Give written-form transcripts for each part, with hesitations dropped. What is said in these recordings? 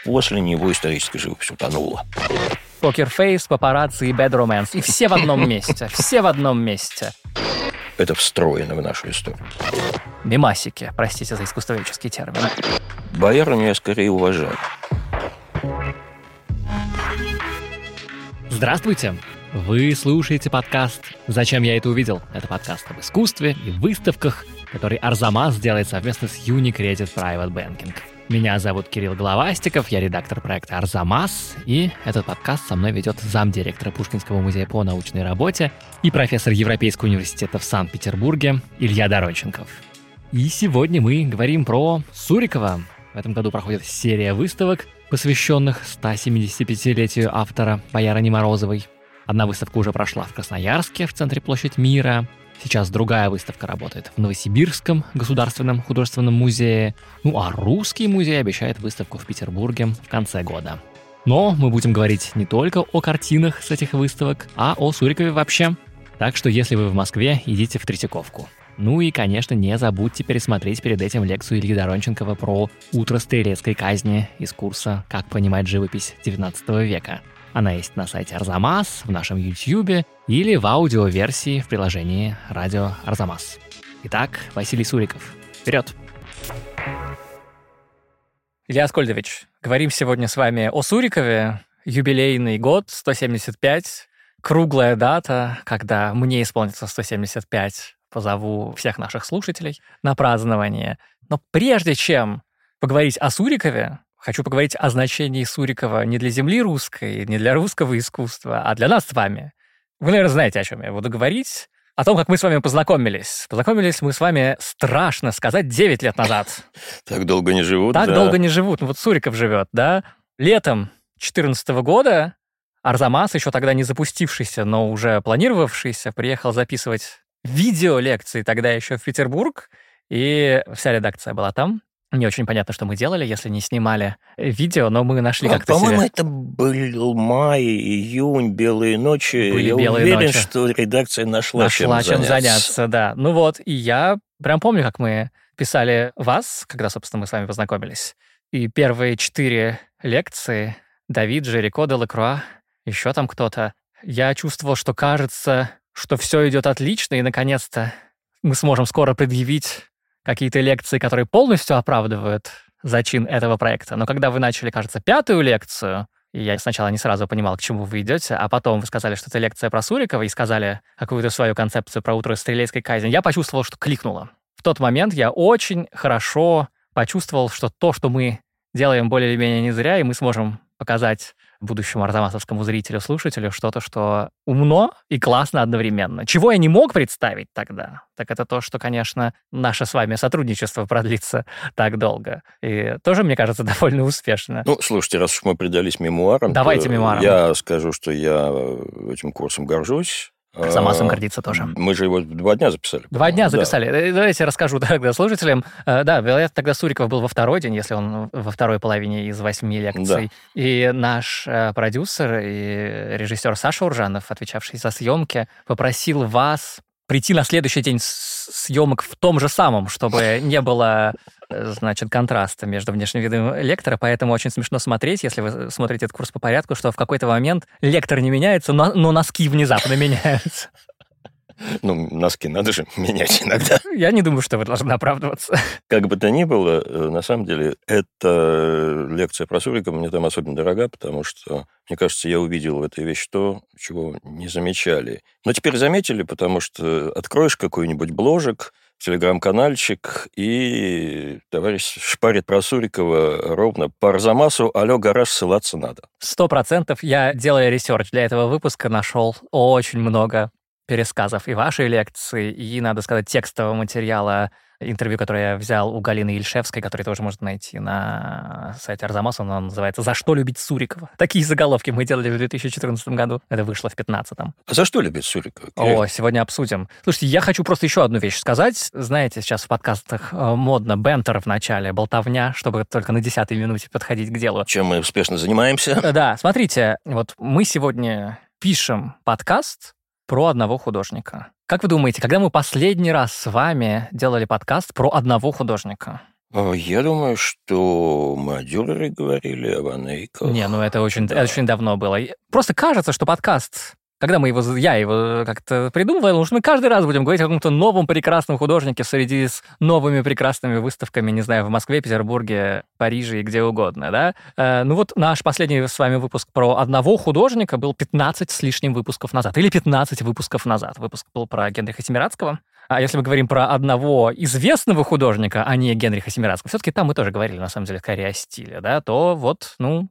после него историческая живопись утонула. Покерфейс, папарацци и Bad Romance. И все в одном месте. Все в одном месте. Это встроено в нашу историю. Мемасики, простите за искусствоведческий термин. Боярыню я скорее уважаю. Здравствуйте! Вы слушаете подкаст «Зачем я это увидел?». Это подкаст об искусстве и выставках, который Арзамас делает совместно с Unicredit Private Banking. Меня зовут Кирилл Головастиков, я редактор проекта «Арзамас», и этот подкаст со мной ведет замдиректора Пушкинского музея по научной работе и профессор Европейского университета в Санкт-Петербурге Илья Доронченков. И сегодня мы говорим про Сурикова. В этом году проходит серия выставок, посвященных 175-летию автора Боярыни Морозовой. Одна выставка уже прошла в Красноярске, в центре Площадь Мира. Сейчас другая выставка работает в Новосибирском государственном художественном музее. А Русский музей обещает выставку в Петербурге в конце года. Но мы будем говорить не только о картинах с этих выставок, а о Сурикове вообще. Так что, если вы в Москве, идите в Третьяковку. И, конечно, не забудьте пересмотреть перед этим лекцию Ильи Доронченкова про утро стрелецкой казни из курса «Как понимать живопись XIX века». Она есть на сайте Арзамас, в нашем YouTube или в аудиоверсии в приложении «Радио Арзамас». Итак, Василий Суриков. Вперед! Илья Аскольдович, говорим сегодня с вами о Сурикове. Юбилейный год, 175, круглая дата, когда мне исполнится 175. Позову всех наших слушателей на празднование. Но прежде чем поговорить о Сурикове, хочу поговорить о значении Сурикова не для земли русской, не для русского искусства, а для нас с вами. Вы, наверное, знаете, о чем я буду говорить. О том, как мы с вами познакомились. Познакомились мы с вами, страшно сказать, 9 лет назад. Так долго не живут, Так долго не живут. Вот Суриков живет, да? Летом 2014 года Арзамас, еще тогда не запустившийся, но уже планировавшийся, приехал записывать видеолекции тогда еще в Петербург, и вся редакция была там. Не очень понятно, что мы делали, если не снимали видео, но мы нашли как-то по-моему, себе... это был май, июнь, белые ночи. Были я белые уверен, ночи. что редакция нашла чем заняться, да. И я прям помню, как мы писали вас, когда, собственно, мы с вами познакомились. И первые 4 лекции Давид, Жерико, Делакруа, еще там кто-то. Я чувствовал, что кажется, что все идет отлично, и, наконец-то, мы сможем скоро предъявить какие-то лекции, которые полностью оправдывают зачин этого проекта. Но когда вы начали, кажется, 5-ю лекцию, и я сначала не сразу понимал, к чему вы идете, а потом вы сказали, что это лекция про Сурикова, и сказали какую-то свою концепцию про утро стрелецкой казни, я почувствовал, что кликнуло. В тот момент я очень хорошо почувствовал, что то, что мы делаем более или менее не зря, и мы сможем показать будущему арзамасовскому зрителю, слушателю что-то, что умно и классно одновременно. Чего я не мог представить тогда, так это то, что, конечно, наше с вами сотрудничество продлится так долго. И тоже, мне кажется, довольно успешно. Слушайте, раз уж мы предались мемуарам, давайте мемуарам. Я скажу, что я этим курсом горжусь. Арзамасом гордиться тоже. Мы же его 2 дня записали. 2 дня записали. Да. Давайте я расскажу тогда слушателям. Да, вероятно, тогда Суриков был во второй день, если он во второй половине из 8 лекций. Да. И наш продюсер и режиссер Саша Уржанов, отвечавший за съемки, попросил вас прийти на следующий день съемок в том же самом, чтобы не было, контраста между внешним видом лектора, поэтому очень смешно смотреть, если вы смотрите этот курс по порядку, что в какой-то момент лектор не меняется, но носки внезапно меняются. Носки надо же менять иногда. Я не думаю, что вы должны оправдываться. Как бы то ни было, на самом деле, эта лекция про Сурикова мне там особенно дорога, потому что, мне кажется, я увидел в этой вещи то, чего не замечали. Но теперь заметили, потому что откроешь какой-нибудь бложек, телеграм-канальчик, и товарищ шпарит про Сурикова ровно по Арзамасу, алло, гараж, ссылаться надо. 100%. Я, делая ресерч для этого выпуска, нашел очень много пересказов и вашей лекции, и, надо сказать, текстового материала, интервью, которое я взял у Галины Ильшевской, который тоже можно найти на сайте Арзамаса, оно называется «За что любить Сурикова?». Такие заголовки мы делали в 2014 году, это вышло в 2015. А за что любить Сурикова? Сегодня обсудим. Слушайте, я хочу просто еще одну вещь сказать. Знаете, сейчас в подкастах модно бентер в начале, болтовня, чтобы только на 10-й минуте подходить к делу. Чем мы успешно занимаемся. Да, смотрите, вот мы сегодня пишем подкаст про одного художника. Как вы думаете, когда мы последний раз с вами делали подкаст про одного художника? Я думаю, что мы о Дюрере говорили, о Ванейках. Не, ну это очень давно было. Просто кажется, что подкаст, когда я его как-то придумывал, уж мы каждый раз будем говорить о каком-то новом прекрасном художнике среди с новыми прекрасными выставками, не знаю, в Москве, Петербурге, Париже и где угодно, да? Ну вот наш последний с вами выпуск про одного художника был 15 с лишним выпусков назад, или 15 выпусков назад. Выпуск был про Генриха Семирадского. А если мы говорим про одного известного художника, а не Генриха Семирадского, все-таки там мы тоже говорили, на самом деле, скорее о стиле, да, то вот,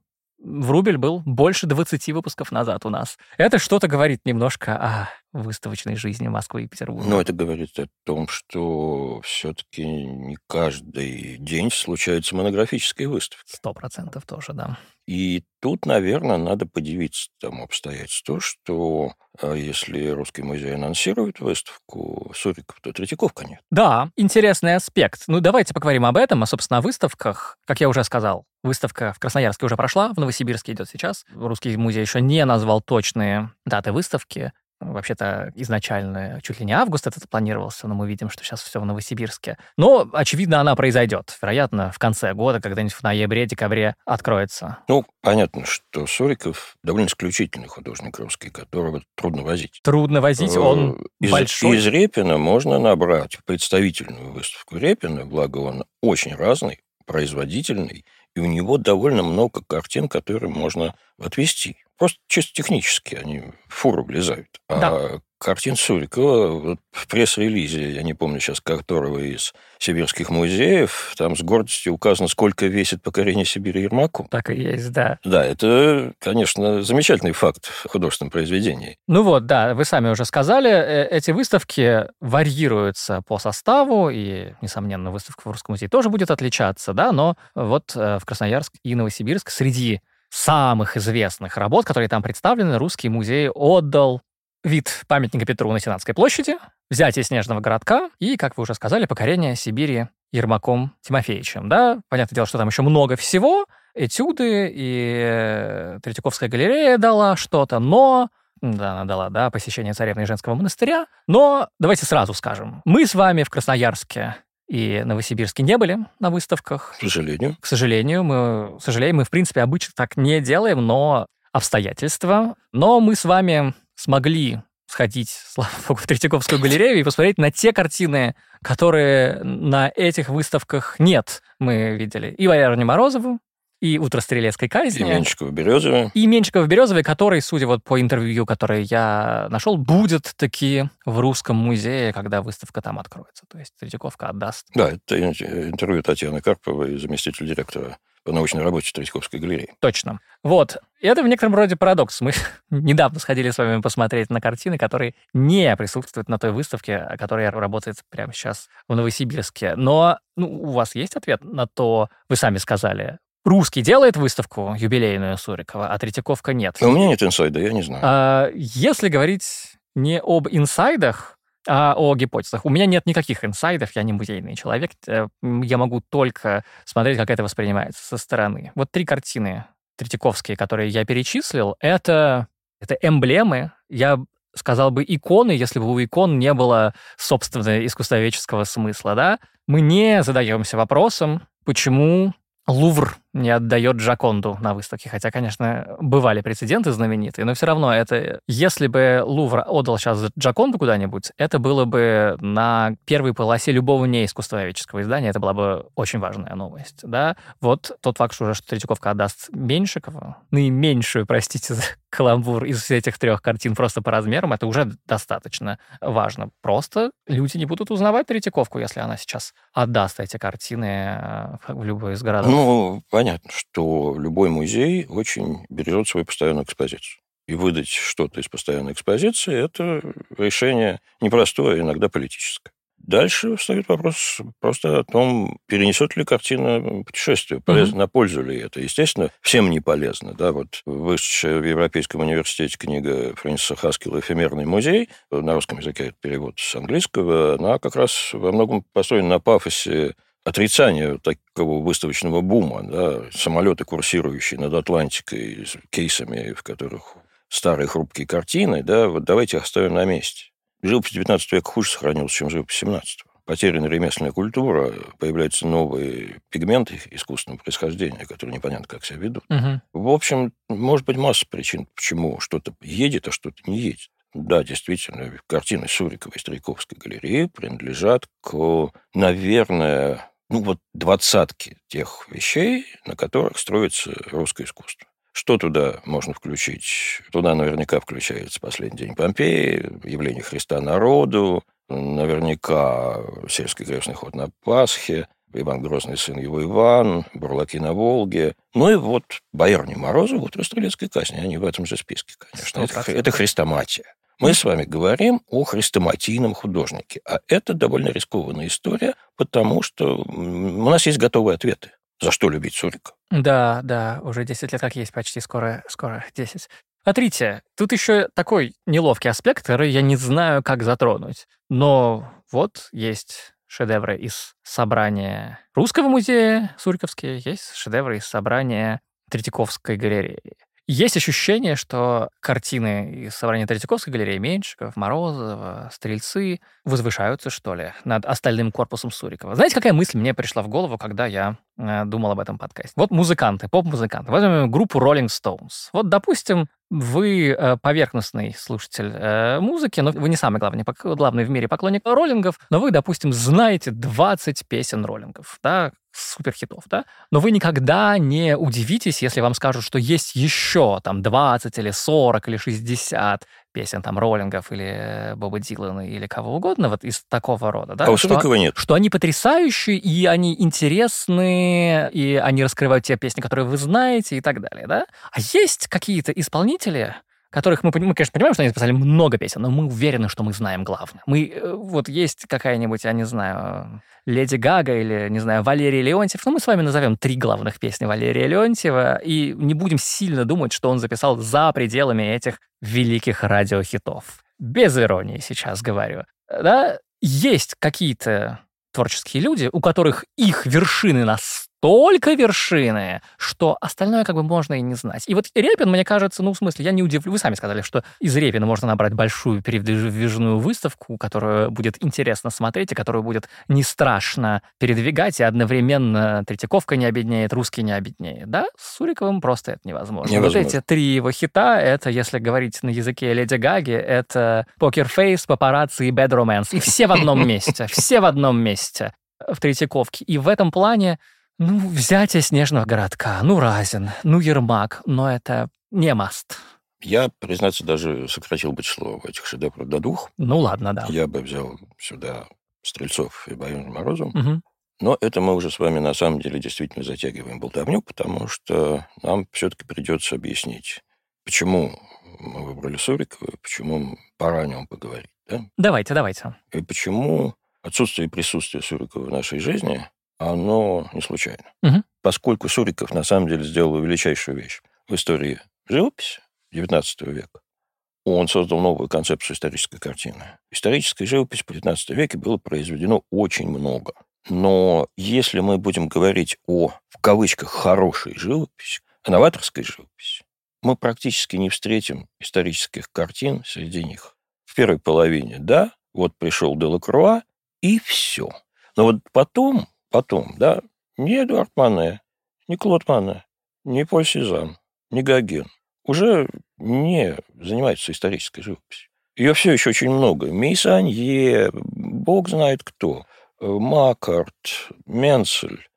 Врубель был больше 20 выпусков назад у нас. Это что-то говорит немножко о выставочной жизни Москвы и Петербурга. Но это говорит о том, что все-таки не каждый день случаются монографические выставки. 100% тоже, да. И тут, наверное, надо подивиться тому обстоятельству, что если Русский музей анонсирует выставку Суриков, то Третьяковка нет. Да, интересный аспект. Давайте поговорим об этом, собственно, о выставках. Как я уже сказал, выставка в Красноярске уже прошла, в Новосибирске идет сейчас. Русский музей еще не назвал точные даты выставки. Вообще-то изначально чуть ли не август это планировался, но мы видим, что сейчас все в Новосибирске. Но, очевидно, она произойдет. Вероятно, в конце года, когда-нибудь в ноябре-декабре откроется. Понятно, что Суриков довольно исключительный художник русский, которого трудно возить. Трудно возить, он большой. Из Репина можно набрать представительную выставку Репина, благо он очень разный, производительный, и у него довольно много картин, которые можно отвезти. Просто чисто технически они в фуру влезают. А картин Сурикова в пресс-релизе, я не помню сейчас, которого из сибирских музеев, там с гордостью указано, сколько весит покорение Сибири Ермаку. Так и есть, да. Да, это, конечно, замечательный факт в художественном произведении. Вы сами уже сказали, эти выставки варьируются по составу, и, несомненно, выставка в Русском музее тоже будет отличаться, да, но вот в Красноярск и Новосибирск среди самых известных работ, которые там представлены, Русский музей отдал вид памятника Петру на Сенатской площади, взятие Снежного городка и, как вы уже сказали, покорение Сибири Ермаком Тимофеевичем. Да? Понятное дело, что там еще много всего, этюды, и Третьяковская галерея дала что-то, но... Да, она дала, посещение Царевны и Женского монастыря. Но давайте сразу скажем, мы с вами в Красноярске и Новосибирске не были на выставках. К сожалению. К сожалению, мы, в принципе, обычно так не делаем, но обстоятельства. Но мы с вами смогли сходить, слава богу, в Третьяковскую галерею и посмотреть на те картины, которые на этих выставках нет. Мы видели и Боярыню Морозову, и «Утро стрелецкой казни». И Меньшикова-Березовой. И Меньшикова-Березовой, который, судя по интервью, которое я нашел, будет таки в Русском музее, когда выставка там откроется. То есть Третьяковка отдаст. Да, это интервью Татьяны Карповой, заместитель директора по научной работе Третьяковской галереи. Точно. И это в некотором роде парадокс. Мы недавно сходили с вами посмотреть на картины, которые не присутствуют на той выставке, которая работает прямо сейчас в Новосибирске. Но у вас есть ответ на то, вы сами сказали, Русский делает выставку юбилейную Сурикова, а Третьяковка нет. У меня нет инсайда, я не знаю. Если говорить не об инсайдах, а о гипотезах. У меня нет никаких инсайдов, я не музейный человек. Я могу только смотреть, как это воспринимается со стороны. Вот 3 картины третьяковские, которые я перечислил, это эмблемы. Я сказал бы иконы, если бы у икон не было собственного искусствоведческого смысла. Да? Мы не задаемся вопросом, почему Лувр не отдает Джоконду на выставке. Хотя, конечно, бывали прецеденты знаменитые, но все равно это... Если бы Лувр отдал сейчас Джоконду куда-нибудь, это было бы на первой полосе любого неискусствоведческого издания. Это была бы очень важная новость. Да? Вот тот факт, что Третьяковка отдаст Меньшикову, наименьшую, простите за каламбур, из этих 3 картин просто по размерам, это уже достаточно важно. Просто люди не будут узнавать Третьяковку, если она сейчас отдаст эти картины в любой из городов. Понятно, что любой музей очень бережет свою постоянную экспозицию. И выдать что-то из постоянной экспозиции – это решение непростое, иногда политическое. Дальше встает вопрос просто о том, перенесет ли картина путешествие, полезно, на пользу ли это. Естественно, всем не полезно. Да? Вот вышедшая в Европейском университете книга Фрэнсиса Хаскелла «Эфемерный музей», на русском языке это перевод с английского, она как раз во многом построена на пафосе отрицания такого выставочного бума, да? Самолеты, курсирующие над Атлантикой с кейсами, в которых старые хрупкие картины, да? Вот давайте их оставим на месте. Живопись XIX века хуже сохранилась, чем живопись XVII. потеряна ремесленная культура, появляются новые пигменты искусственного происхождения, которые непонятно как себя ведут. В общем, может быть, масса причин, почему что-то едет, а что-то не едет. Да, действительно, картины Суриковой и Стариковской галереи принадлежат к, наверное, двадцатке тех вещей, на которых строится русское искусство. Что туда можно включить? Туда наверняка включается «Последний день Помпеи», «Явление Христа народу», наверняка «Сельский крестный ход на Пасхе», «Иван Грозный, сын его Иван», «Бурлаки на Волге». Ну и вот «Боярни Морозов», «Утро стрелецкой казни». Они в этом же списке, конечно. Это хрестоматия. Мы с вами говорим о хрестоматийном художнике. А это довольно рискованная история, потому что у нас есть готовые ответы. За что любить Сурикова? Да, уже 10 лет как есть почти, скоро 10. Смотрите, тут еще такой неловкий аспект, который я не знаю, как затронуть. Но вот есть шедевры из собрания Русского музея Суриковские, есть шедевры из собрания Третьяковской галереи. Есть ощущение, что картины из собрания Третьяковской галереи, Меньшиков, Морозова, Стрельцы возвышаются, что ли, над остальным корпусом Сурикова. Знаете, какая мысль мне пришла в голову, когда я думал об этом подкасте? Вот музыканты, поп-музыканты. Возьмем группу Rolling Stones. Вот, допустим, вы поверхностный слушатель музыки, но вы не самый главный в мире поклонник роллингов, но вы, допустим, знаете 20 песен роллингов, да, суперхитов, да? Но вы никогда не удивитесь, если вам скажут, что есть еще там 20 или 40 или 60 песен там роллингов или Боба Дилана или кого угодно вот из такого рода, да? А у Сурикова нет. Что они потрясающие, и они интересные, и они раскрывают те песни, которые вы знаете и так далее, да? А есть какие-то исполнители, которых мы, конечно, понимаем, что они записали много песен, но мы уверены, что мы знаем главное. Вот есть какая-нибудь, я не знаю, Леди Гага или, не знаю, Валерий Леонтьев. Мы с вами назовем 3 главных песни Валерия Леонтьева и не будем сильно думать, что он записал за пределами этих великих радиохитов. Без иронии сейчас говорю. Да? Есть какие-то творческие люди, у которых их вершины настолько вершины, что остальное как бы можно и не знать. И вот Репин, мне кажется, в смысле, я не удивлю. Вы сами сказали, что из Репина можно набрать большую передвижную выставку, которую будет интересно смотреть, и которую будет не страшно передвигать, и одновременно Третьяковка не обеднеет, русский не обеднеет. Да? С Суриковым просто это невозможно. Вот эти 3 его хита, это, если говорить на языке Леди Гаги, это «Покер Фейс», «Папарацци» и «Bad Romance». И все в одном месте. Все в одном месте в Третьяковке. И в этом плане «Взятие снежного городка», Разин, Ермак, но это не маст. Я, признаться, даже сократил бы число этих шедевров до 2. Ладно, да. Я бы взял сюда Стрельцов и Боярню Морозову. Но это мы уже с вами на самом деле действительно затягиваем болтовню, потому что нам все-таки придется объяснить, почему мы выбрали Сурикова, почему пора о нем поговорить. Да? Давайте. И почему отсутствие и присутствие Сурикова в нашей жизни оно не случайно. Поскольку Суриков на самом деле сделал величайшую вещь в истории живописи XIX века. Он создал новую концепцию исторической картины. Исторической живописи в XIX веке было произведено очень много. Но если мы будем говорить о, в кавычках, хорошей живописи, о новаторской живописи, мы практически не встретим исторических картин среди них. В первой половине, да, вот пришел Делакруа, и все. Но вот потом, да, ни Эдуард Мане, ни Клод Мане, ни Поль Сезанн, ни Гоген уже не занимаются исторической живописью. Ее все еще очень много. Мейсанье, бог знает кто, Маккарт, Менцель.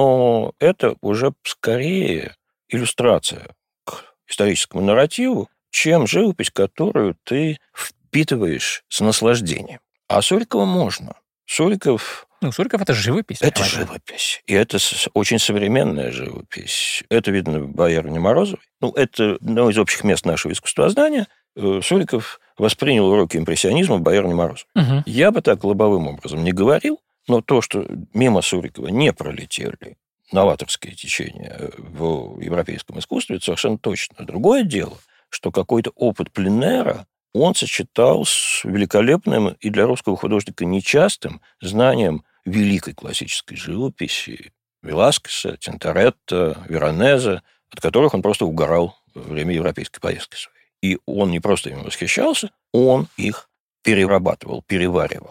Но это уже скорее иллюстрация к историческому нарративу, чем живопись, которую ты впитываешь с наслаждением. А Сурикова можно. Суриков – это живопись. Это живопись. И это очень современная живопись. Это видно в «Боярне Морозовой». Это одно из общих мест нашего искусствознания. Суриков воспринял уроки импрессионизма в «Боярне Морозовой». Я бы так лобовым образом не говорил, но то, что мимо Сурикова не пролетели новаторские течения в европейском искусстве, это совершенно точно. Другое дело, что какой-то опыт пленэра он сочетал с великолепным и для русского художника нечастым знанием великой классической живописи Веласкеса, Тинторетто, Веронезе, от которых он просто угорал во время европейской поездки своей. И он не просто ими восхищался, он их перерабатывал, переваривал.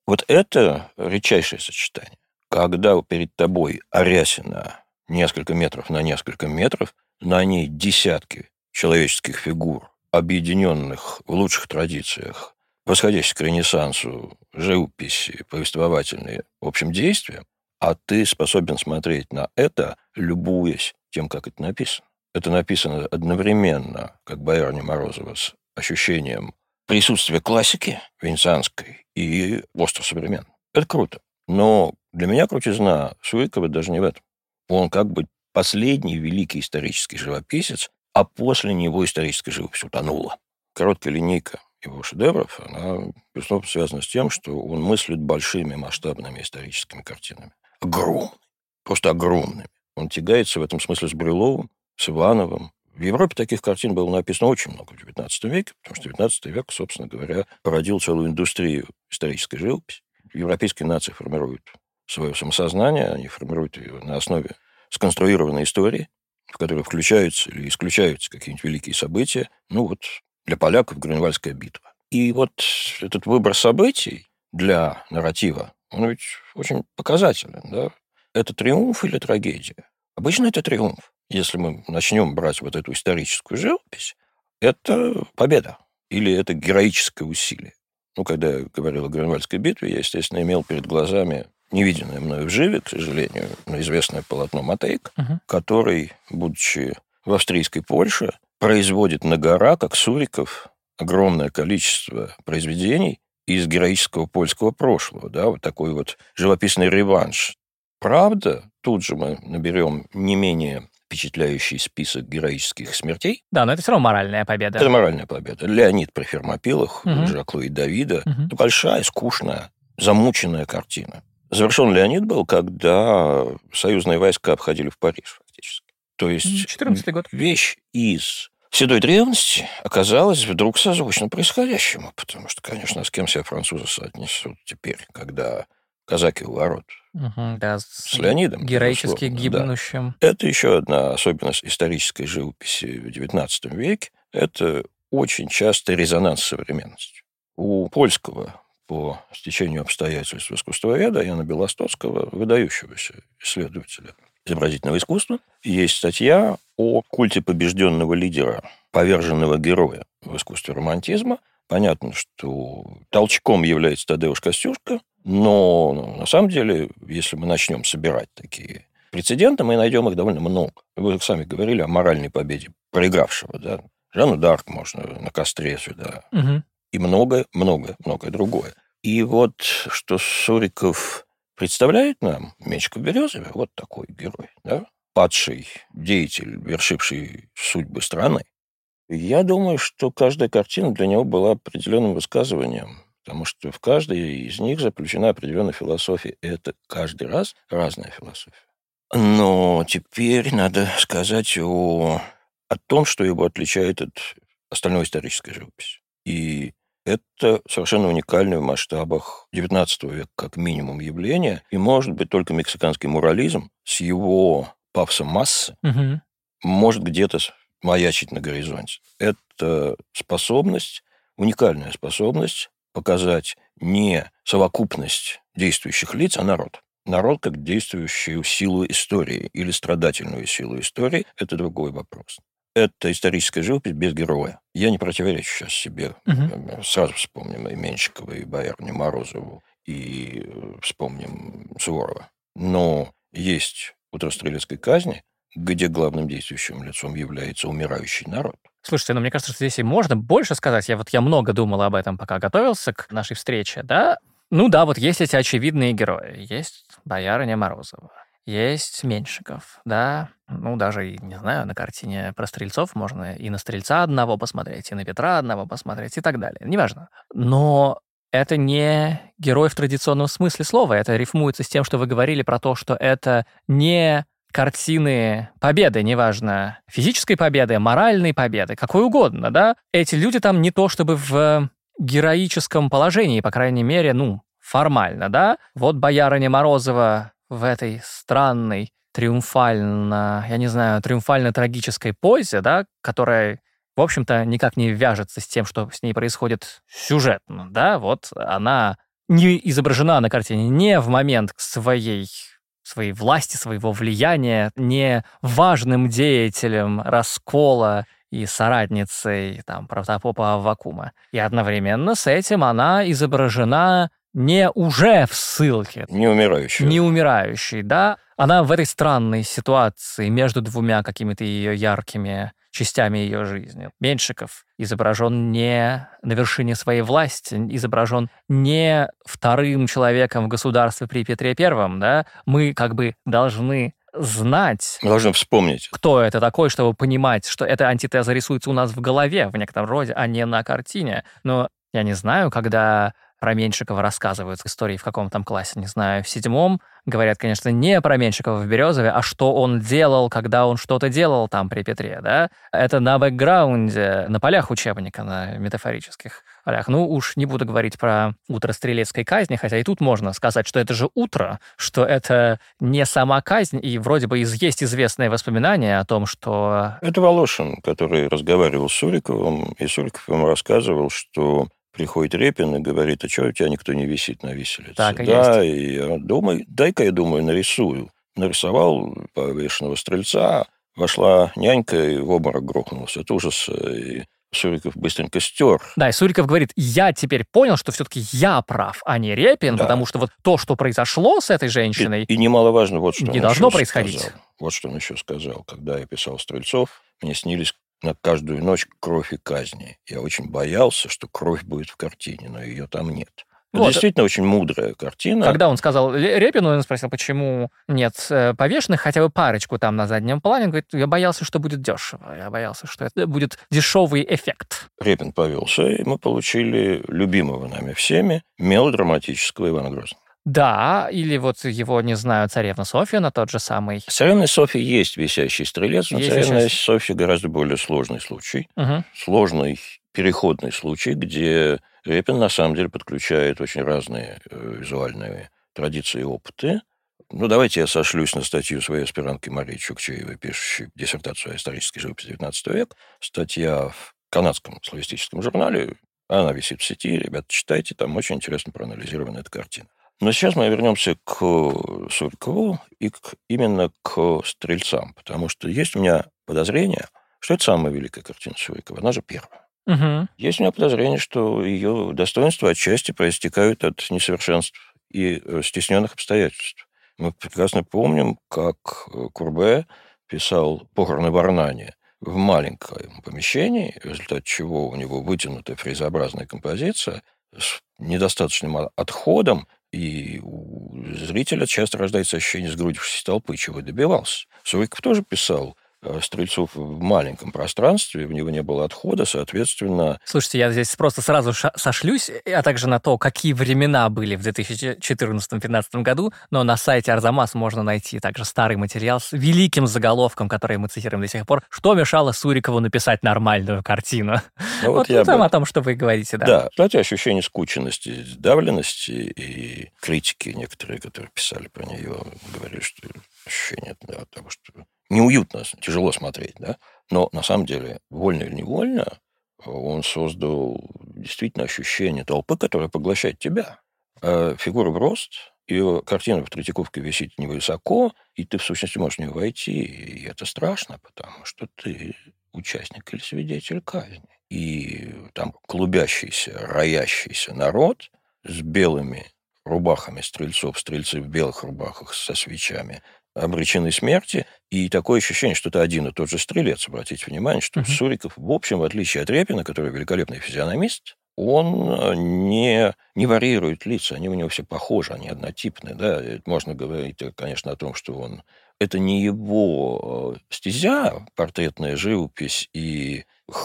Вот это редчайшее сочетание. Когда перед тобой Арясина несколько метров на несколько метров, на ней десятки человеческих фигур, объединенных в лучших традициях, восходящих к Ренессансу, живописи, повествовательные, в общем, действия, а ты способен смотреть на это, любуясь тем, как это написано. Это написано одновременно, как «Боярыня Морозова», с ощущением присутствия классики венецианской и остро современной. Это круто. Но для меня крутизна Сурикова даже не в этом. Он как бы последний великий исторический живописец, а после него историческая живопись утонула. Короткая линейка его шедевров, она, безусловно, связана с тем, что он мыслит большими масштабными историческими картинами. Огромными. Просто огромными. Он тягается в этом смысле с Брюловым, с Ивановым. В Европе таких картин было написано очень много в XIX веке, потому что XIX век, собственно говоря, породил целую индустрию исторической живописи. Европейские нации формируют свое самосознание, они формируют ее на основе сконструированной истории, в которой включаются или исключаются какие-нибудь великие события. Ну вот для поляков Грюнвальдская битва. И вот этот выбор событий для нарратива, он ведь очень показателен. Да? Это триумф или трагедия? Обычно это триумф. Если мы начнем брать вот эту историческую живопись, это победа или это героическое усилие. Ну, когда я говорил о Грюнвальдской битве, я, естественно, имел перед глазами невиденное мною вживе, к сожалению, но известное полотно Матейк, который, будучи в австрийской Польше, производит на гора, как Суриков, огромное количество произведений из героического польского прошлого. Да, вот такой вот живописный реванш. Правда, тут же мы наберем не менее впечатляющий список героических смертей. Да, но это все равно моральная победа. Это моральная победа. Леонид при Фермопилах, Жакло и Давида. Большая, скучная, замученная картина. Завершен Леонид был, когда союзные войска обходили в Париж, фактически. То есть 14-й год. Вещь из седой древности оказалась вдруг созвучна происходящему, потому что, конечно, с кем себя французы соотнесут теперь, когда казаки у ворот. Да, с Леонидом. Героически гибнущим. Да. Это еще одна особенность исторической живописи в XIX веке. Это очень часто резонанс с современностью. У польского, по стечению обстоятельств, искусствоведа Яна Белостоцкого, выдающегося исследователя изобразительного искусства, есть статья о культе побежденного лидера, поверженного героя в искусстве романтизма. Понятно, что толчком является Тадеуш Костюшка, но на самом деле, если мы начнем собирать такие прецеденты, мы найдем их довольно много. Вы сами говорили о моральной победе проигравшего. Да? Жанну д'Арк можно на костре сюда. И многое другое. И вот что Суриков представляет нам, Меньшиков в Березове, вот такой герой, да? Падший деятель, вершивший судьбы страны. Я думаю, что каждая картина для него была определенным высказыванием, потому что в каждой из них заключена определенная философия. И это каждый раз разная философия. Но теперь надо сказать о том, что его отличает от остальной исторической живописи. И это совершенно уникальное в масштабах XIX века, как минимум, явление. И, может быть, только мексиканский мурализм с его пафосом массы может где-то маячить на горизонте. Это способность, уникальная способность показать не совокупность действующих лиц, а народ. Народ как действующую силу истории или страдательную силу истории – это другой вопрос. Это историческая живопись без героя. Я не противоречу сейчас себе. Сразу вспомним и Меньшикова, и Боярыню Морозову, и вспомним Суворова. Но есть «Утро стрелецкой казни», где главным действующим лицом является умирающий народ. Слушайте, мне кажется, что здесь и можно больше сказать. Я много думал об этом, пока готовился к нашей встрече, да? Вот есть эти очевидные герои. Есть Боярыня Морозова, есть Меньшиков, да? Даже, не знаю, на картине про стрельцов можно и на стрельца одного посмотреть, и на Петра одного посмотреть, и так далее. Неважно. Но это не герой в традиционном смысле слова. Это рифмуется с тем, что вы говорили про то, что это не картины победы, неважно, физической победы, моральной победы, какой угодно, да? Эти люди там не то чтобы в героическом положении, по крайней мере, формально, да? Вот Боярыня Морозова в этой странной, триумфально-трагической позе, да, которая, в общем-то, никак не вяжется с тем, что с ней происходит сюжетно, да? Вот она не изображена на картине не в момент своей власти, своего влияния, не важным деятелем раскола и соратницей протопопа Аввакума. И одновременно с этим она изображена не уже в ссылке. Не умирающей. Не умирающей, да. Она в этой странной ситуации между двумя какими-то ее яркими частями ее жизни. Меньшиков изображен не на вершине своей власти, изображен не вторым человеком в государстве при Петре Первом, да. Мы должны знать... Мы должны вспомнить. Кто это такой, чтобы понимать, что эта антитеза рисуется у нас в голове в некотором роде, а не на картине. Но я не знаю, когда про Меньшикова рассказывают истории в каком там классе, не знаю, в 7-м. Говорят, конечно, не про Меньшикова в Березове, а что он делал, когда он что-то делал там при Петре, да? Это на бэкграунде, на полях учебника, на метафорических полях. Ну, уж не буду говорить про утро стрелецкой казни, хотя и тут можно сказать, что это же утро, что это не сама казнь, и вроде бы есть известные воспоминания о том, что... Это Волошин, который разговаривал с Суриковым, и Суриков ему рассказывал, что приходит Репин и говорит: а что у тебя никто не висит на виселице? Так и да, есть. И я думаю, дай-ка я думаю, нарисую. Нарисовал повешенного стрельца, вошла нянька и в обморок грохнулась от ужаса. И Суриков быстренько стер. Да, и Суриков говорит: я теперь понял, что все-таки я прав, а не Репин, Да. потому что вот то, что произошло с этой женщиной, И немаловажно, вот что не он должно еще происходить. сказал. Вот что он еще сказал. Когда я писал «Стрельцов», мне снились на каждую ночь кровь и казни. Я очень боялся, что кровь будет в картине, но ее там нет. Это Вот. действительно очень мудрая картина. Когда он сказал Репину, он спросил, почему нет повешенных, хотя бы парочку там на заднем плане. Он говорит: я боялся, что будет дешево. Я боялся, что это будет дешевый эффект. Репин повелся, и мы получили любимого нами всеми мелодраматического Ивана Грозного. Да, или вот его, не знаю, царевна Софья, на тот же самый. В «Царевной Софье» есть висящий стрелец, но Есть «Царевная висящий. Софья» гораздо более сложный случай. Угу. Сложный переходный случай, где Репин на самом деле подключает очень разные визуальные традиции и опыты. Ну, давайте я сошлюсь на статью своей аспирантки Марии Чукчеевой, пишущей диссертацию о исторической живописи XIX века. Статья в канадском славистическом журнале. Она висит в сети. Ребята, читайте, там очень интересно проанализирована эта картина. Но сейчас мы вернемся к Сурикову и именно к «Стрельцам», потому что есть у меня подозрение, что это самая великая картина Сурикова. Она же первая. Угу. Есть у меня подозрение, что ее достоинства отчасти проистекают от несовершенств и стесненных обстоятельств. Мы прекрасно помним, как Курбе писал «Похороны в Арнане» в маленьком помещении, в результате чего у него вытянутая фрезообразная композиция с недостаточным отходом, и у зрителя часто рождается ощущение сгрудившейся толпы, чего добивался. Суриков тоже писал Стрельцов в маленьком пространстве, у него не было отхода, соответственно... Слушайте, я здесь просто сразу сошлюсь, а также на то, какие времена были в 2014-2015 году, но на сайте Арзамас можно найти также старый материал с великим заголовком, который мы цитируем до сих пор: «Что мешало Сурикову написать нормальную картину?» Ну, вот там о том, что вы говорите, да. Да, кстати, ощущение скученности, давленности и критики некоторые, которые писали про нее, говорили, что ощущение того, что неуютно, тяжело смотреть, да? Но на самом деле, вольно или невольно, он создал действительно ощущение толпы, которая поглощает тебя. Фигура в рост, ее картина в Третьяковке висит невысоко, и ты, в сущности, можешь в нее войти, и это страшно, потому что ты участник или свидетель казни. И там клубящийся, роящийся народ с белыми рубахами стрельцов, стрельцы в белых рубахах со свечами, обречены смерти, и такое ощущение, что это один и тот же стрелец. Обратите внимание, что Суриков, в общем, в отличие от Репина, который великолепный физиономист, он не варьирует лица, они у него все похожи, они однотипны. Да? Можно говорить, конечно, о том, что это не его стезя, портретная живопись и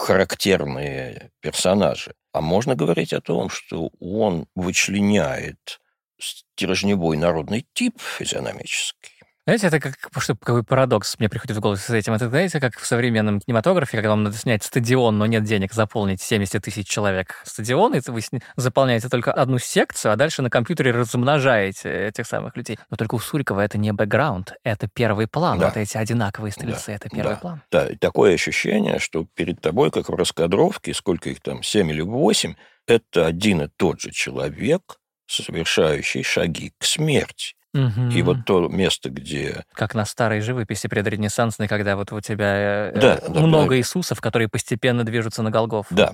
характерные персонажи, а можно говорить о том, что он вычленяет стержневой народный тип физиономический. Знаете, это какой парадокс мне приходит в голову с этим. Это, знаете, как в современном кинематографе, когда вам надо снять стадион, но нет денег заполнить 70 тысяч человек стадион, и вы заполняете только одну секцию, а дальше на компьютере размножаете этих самых людей. Но только у Сурикова это не бэкграунд, это первый план. Да. Вот эти одинаковые стрельцы, это первый план. Да, и такое ощущение, что перед тобой, как в раскадровке, сколько их там, 7 или 8, это один и тот же человек, совершающий шаги к смерти. Мгм. И вот то место, где... Как на старой живописи предренессансной, когда вот у тебя Да, много Иисусов, которые постепенно движутся на Голгофу. Да.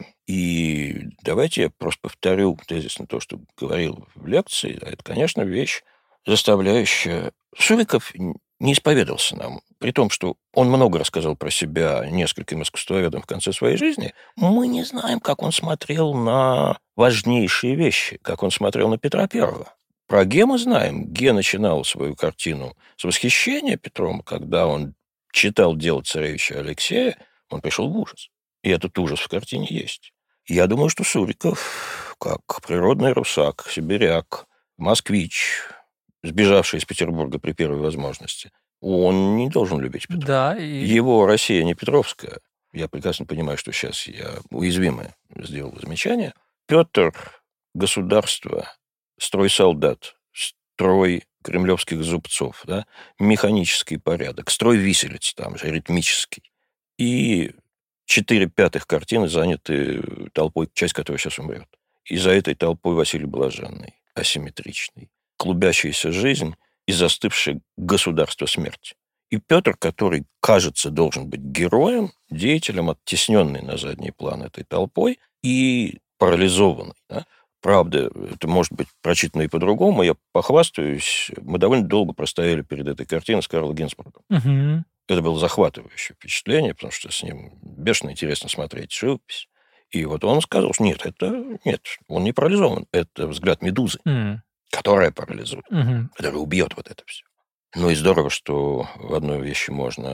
И давайте я просто повторю тезисно то, что говорил в лекции. Это, конечно, вещь, заставляющая... Суриков не исповедовался нам. При том, что он много рассказал про себя нескольким искусствоведам в конце своей жизни, мы не знаем, как он смотрел на важнейшие вещи, как он смотрел на Петра Первого. Про Ге мы знаем. Ге начинал свою картину с восхищения Петром, когда он читал «Дело царевича Алексея», он пришел в ужас. И этот ужас в картине есть. Я думаю, что Суриков, как природный русак, сибиряк, москвич, сбежавший из Петербурга при первой возможности, он не должен любить Петра. Да, и... Его Россия не Петровская. Я прекрасно понимаю, что сейчас я уязвимое сделал замечание. Петр – государство, строй солдат, строй кремлевских зубцов, да, механический порядок, строй виселиц там же, ритмический. И 4/5 картины заняты толпой, часть которой сейчас умрет. И за этой толпой Василий Блаженный, асимметричный, клубящаяся жизнь и застывшее государство смерти. И Петр, который, кажется, должен быть героем, деятелем, оттесненный на задний план этой толпой и парализованный. Да? Правда, это может быть прочитано и по-другому. Я похвастаюсь, мы довольно долго простояли перед этой картиной с Карлом Гинзбургом. Мгм. Это было захватывающее впечатление, потому что с ним бешено интересно смотреть живопись. И вот он сказал, что нет, он не парализован. Это взгляд медузы, которая парализует, Мгм. которая убьет вот это все. Ну и здорово, что в одной вещи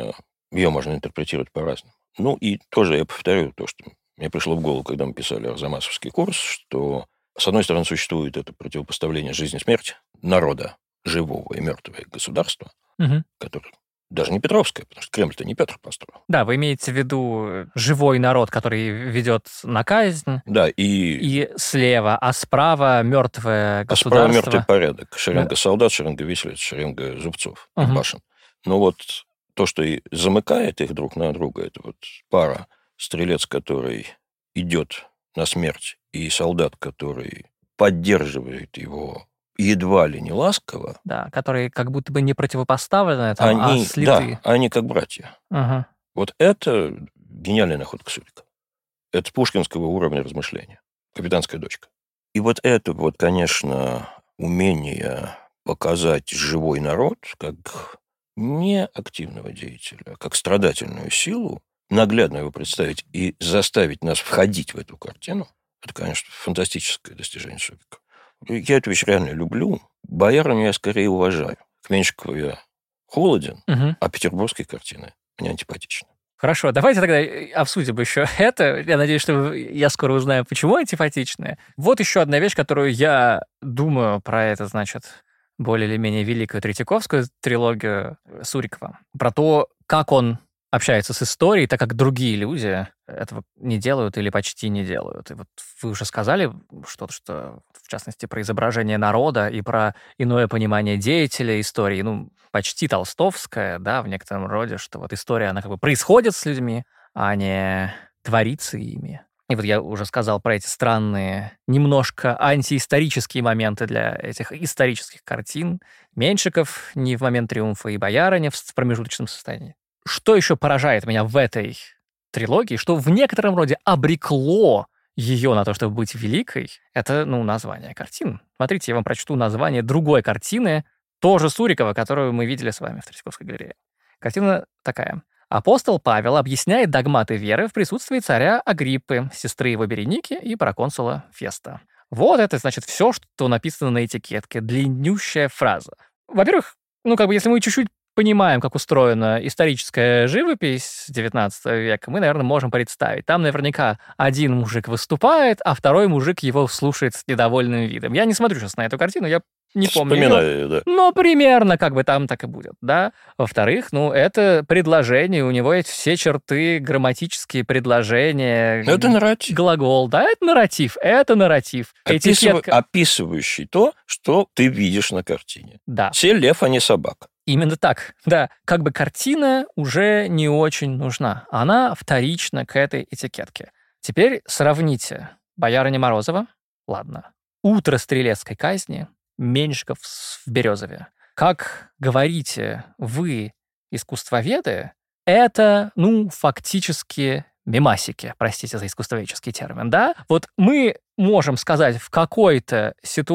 ее можно интерпретировать по-разному. Ну и тоже я повторю то, что мне пришло в голову, когда мы писали арзамасовский курс, что, с одной стороны, существует это противопоставление жизни-смерти, народа живого и мертвого государства, Мгм. которое даже не Петровское, потому что Кремль-то не Петр построил. Да, вы имеете в виду живой народ, который ведет на казнь, Да, и и слева, а справа мертвое справа мертвый государство. порядок. Шеренга солдат, шеренга виселиц, шеренга зубцов и Мгм. башен. Но вот то, что и замыкает их друг на друга, это вот пара стрелец, который идет на смерть, и солдат, который поддерживает его едва ли не ласково, Да, которые как будто бы не противопоставлены, там, а слиты. они как братья. Ага. Вот это гениальная находка Сурика. Это пушкинского уровня размышления. Капитанская дочка. И вот это вот, конечно, умение показать живой народ как не активного деятеля, а как страдательную силу, наглядно его представить и заставить нас входить в эту картину, это, конечно, фантастическое достижение Сурика. Я эту вещь реально люблю. Боярыню я скорее уважаю. К Меньшикову я холоден, Мгм. а петербургские картины мне антипатичны. Хорошо, давайте тогда обсудим еще это. Я надеюсь, что я скоро узнаю, почему антипатичные. Вот еще одна вещь, которую я думаю про это, значит, более или менее великую Третьяковскую трилогию Сурикова. Про то, как он общается с историей, так как другие люди этого не делают или почти не делают. И вот вы уже сказали что-то, что в частности про изображение народа и про иное понимание деятеля истории, ну, почти толстовское, да, в некотором роде, что вот история, она как бы происходит с людьми, а не творится ими. И вот я уже сказал про эти странные, немножко антиисторические моменты для этих исторических картин. Меньшиков не в момент триумфа и Боярыня в промежуточном состоянии. Что еще поражает меня в этой трилогии, что в некотором роде обрекло ее на то, чтобы быть великой, это, ну, название картин. Смотрите, я вам прочту название другой картины, тоже Сурикова, которую мы видели с вами в Третьяковской галерее. Картина такая. Апостол Павел объясняет догматы веры в присутствии царя Агриппы, сестры его Береники и проконсула Феста. Вот это, значит, все, что написано на этикетке. Длиннющая фраза. Во-первых, ну, как бы, если мы чуть-чуть понимаем, как устроена историческая живопись XIX века, мы, наверное, можем представить. Там наверняка один мужик выступает, а второй мужик его слушает с недовольным видом. Я не смотрю сейчас на эту картину, я не помню её. Вспоминаю, да. Но примерно как бы там так и будет, да. Во-вторых, ну, это предложение, у него есть все черты, грамматические предложения. Это нарратив. Глагол, да, это нарратив. Этикетка. Описывающий то, что ты видишь на картине. Да. Все лев, а не собака. Именно так, да. Как бы картина уже не очень нужна. Она вторична к этой этикетке. Теперь сравните Боярыня Морозова. Ладно. Утро стрелецкой казни, Меньшиков в Березове. Как говорите вы, искусствоведы, это, фактически мемасики, простите за искусствоведческий термин, да? Вот мы можем сказать, в какой-то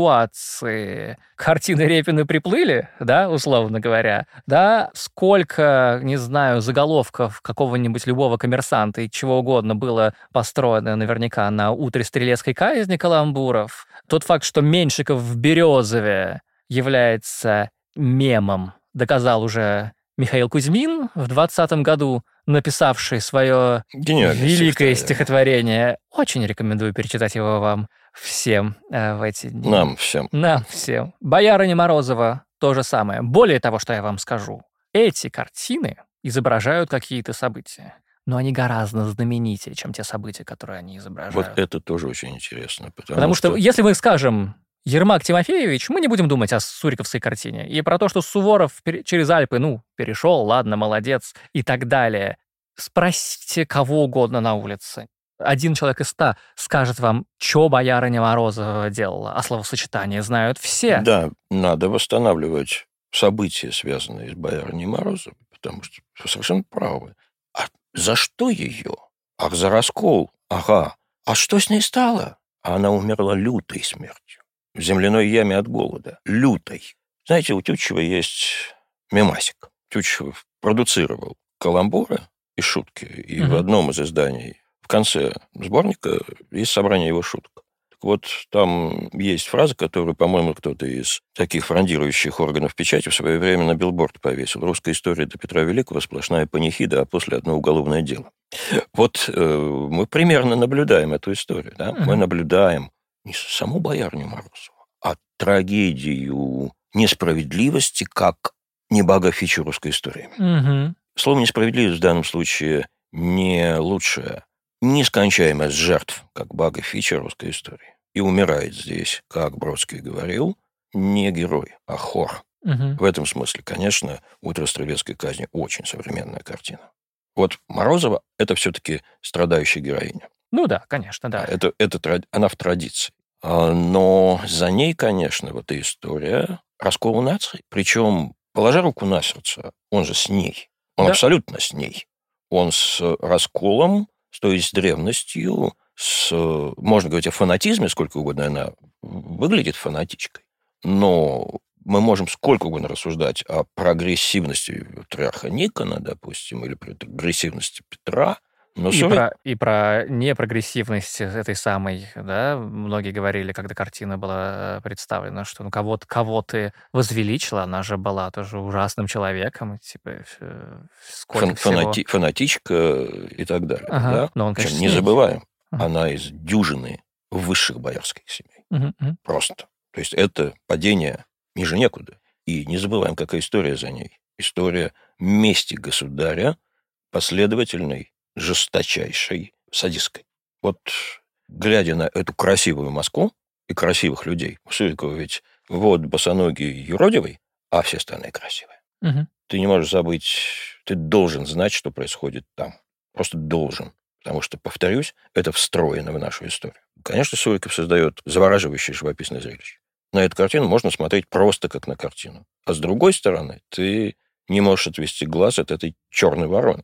ситуации картины Репина приплыли, да, условно говоря, да, сколько, не знаю, заголовков какого-нибудь любого коммерсанта и чего угодно было построено наверняка на утре стрелецкой казни каламбуров. Тот факт, что Меньшиков в Березове является мемом, доказал уже Михаил Кузьмин в 2020 году, написавший свое великое стихотворение. Очень рекомендую перечитать его вам всем в эти дни. Нам всем. Нам всем. «Боярыня Морозова» — то же самое. Более того, что я вам скажу, эти картины изображают какие-то события, но они гораздо знаменитее, чем те события, которые они изображают. Вот это тоже очень интересно. Потому что если мы скажем Ермак Тимофеевич, мы не будем думать о суриковской картине. И про то, что Суворов через Альпы, перешел, ладно, молодец, и так далее. Спросите кого угодно на улице. 1 человек из 100 скажет вам, что боярыня Морозова делала, а словосочетание знают все. Да, надо восстанавливать события, связанные с боярыней Морозовой, потому что вы совершенно правы. А за что ее? Ах, за раскол. Ага. А что с ней стало? Она умерла лютой смертью. В земляной яме от голода. Лютой. Знаете, у Тютчева есть мемасик. Тютчев продуцировал каламбуры и шутки. И в одном из изданий, в конце сборника, есть собрание его шуток. Так вот, там есть фраза, которую, по-моему, кто-то из таких фрондирующих органов печати в свое время на билборд повесил. «Русская история до Петра Великого сплошная панихида, а после одно уголовное дело». Вот мы примерно наблюдаем эту историю. Да? Мы наблюдаем не саму боярыню Морозову, а трагедию несправедливости как небага-фичу русской истории. Слово «несправедливость» в данном случае не лучшее. Нескончаемость жертв, как бага-фича русской истории. И умирает здесь, как Бродский говорил, не герой, а хор. В этом смысле, конечно, «Утро стрелецкой казни» очень современная картина. Вот Морозова – это все-таки страдающая героиня. Ну да, конечно, да. Она в традиции. Но за ней, конечно, вот эта история раскола нации. Причем, положа руку на сердце, он же с ней. Он абсолютно с ней. Он с расколом, то есть с древностью, можно говорить о фанатизме, сколько угодно она выглядит фанатичкой. Но мы можем сколько угодно рассуждать о прогрессивности патриарха Никона, допустим, или прогрессивности Петра. Но и про непрогрессивность этой самой, да, многие говорили, когда картина была представлена, что кого ты возвеличила, она же была тоже ужасным человеком, типа сколько всего. Фанатичка и так далее. Ага. Да? Но он, конечно, не забываем, она из дюжины высших боярских семей. Просто. То есть это падение ниже некуда. И не забываем, какая история за ней. История мести государя, последовательной, жесточайшей, садистской. Вот, глядя на эту красивую Москву и красивых людей, у Сурикова ведь вот босоногий юродивый, а все остальные красивые. Ты не можешь забыть, ты должен знать, что происходит там. Просто должен. Потому что, повторюсь, это встроено в нашу историю. Конечно, Суриков создает завораживающее живописное зрелище. На эту картину можно смотреть просто как на картину. А с другой стороны, ты не можешь отвести глаз от этой черной вороны.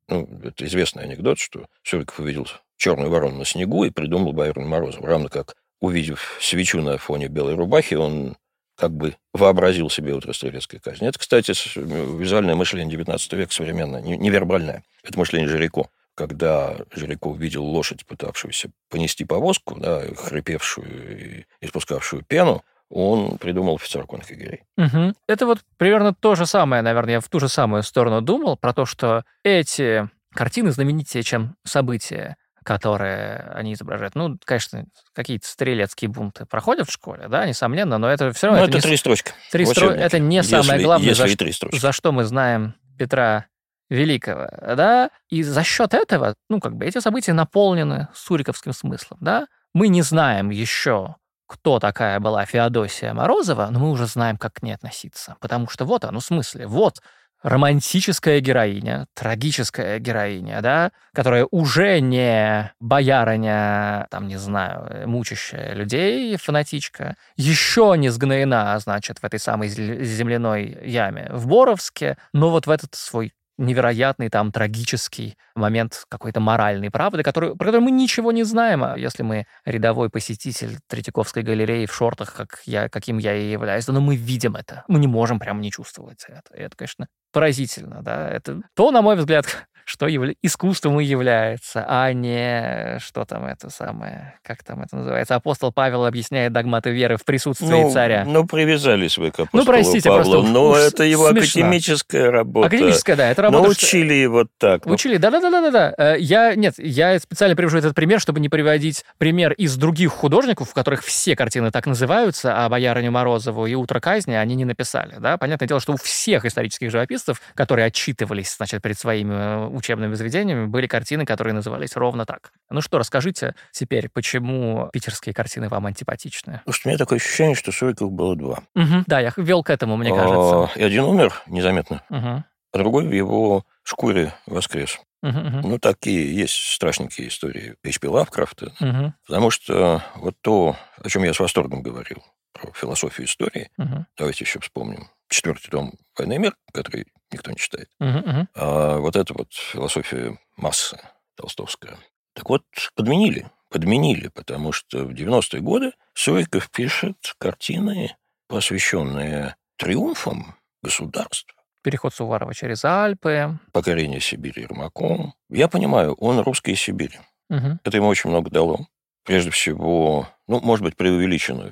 Это известный анекдот, что Суриков увидел черную ворону на снегу и придумал боярыню Морозову. Равно как, увидев свечу на фоне белой рубахи, он как бы вообразил себе «Утро стрелецкой казни». Это, кстати, визуальное мышление 19 века современное, невербальное. Это мышление Жирико. Когда Жирико увидел лошадь, пытавшуюся понести повозку, да, хрипевшую и испускавшую пену, он придумал «Офицер конных егерей». Это вот примерно то же самое, наверное, я в ту же самую сторону думал, про то, что эти картины знаменитее, чем события, которые они изображают. Конечно, какие-то стрелецкие бунты проходят в школе, да, несомненно, но это все равно... это 3 строчки. Это не самое главное, за что мы знаем Петра Великого, да, и за счет этого, эти события наполнены суриковским смыслом, да. Мы не знаем еще, кто такая была Феодосия Морозова, но мы уже знаем, как к ней относиться. Потому что вот оно, в смысле, вот романтическая героиня, трагическая героиня, да, которая уже не боярыня, там, не знаю, мучащая людей, фанатичка, еще не сгноена, значит, в этой самой земляной яме в Боровске, но вот в этот свой невероятный, там, трагический момент какой-то моральной правды, про который мы ничего не знаем. А если мы рядовой посетитель Третьяковской галереи в шортах, каким я и являюсь, но мы видим это. Мы не можем прямо не чувствовать это. И это, конечно, поразительно, да. Это то, на мой взгляд, что искусством и является, а не что там это самое, как там это называется, апостол Павел объясняет догматы веры в присутствии царя. Ну, привязались вы к апостолу простите, Павлу, но это его смешно. Академическая работа. Академическая, да, это работа. Научили его так. Учили, да. Я специально привожу этот пример, чтобы не приводить пример из других художников, в которых все картины так называются, а «Боярыню Морозову» и «Утро казни» они не написали, да. Понятное дело, что у всех исторических живописцев, которые отчитывались, значит, перед своими учебными заведениями, были картины, которые назывались ровно так. Ну что, расскажите теперь, почему питерские картины вам антипатичны? Потому что у меня такое ощущение, что Суриков было два. Угу, да, я вел к этому, мне кажется. И один умер незаметно, Угу. а другой в его шкуре воскрес. Угу. Ну, такие есть страшненькие истории H.P. Лавкрафта. Угу. Потому что вот то, о чем я с восторгом говорил, про философию истории, давайте еще вспомним. 4-й том «Война и мир», который никто не читает. А вот эта вот философия массы толстовская. Так вот, подменили, потому что в 90-е годы Суриков пишет картины, посвященные триумфам государства. Переход Суворова через Альпы. Покорение Сибири Ермаком. Я понимаю, он русский из Сибири. Это ему очень много дало. Прежде всего, может быть, преувеличенные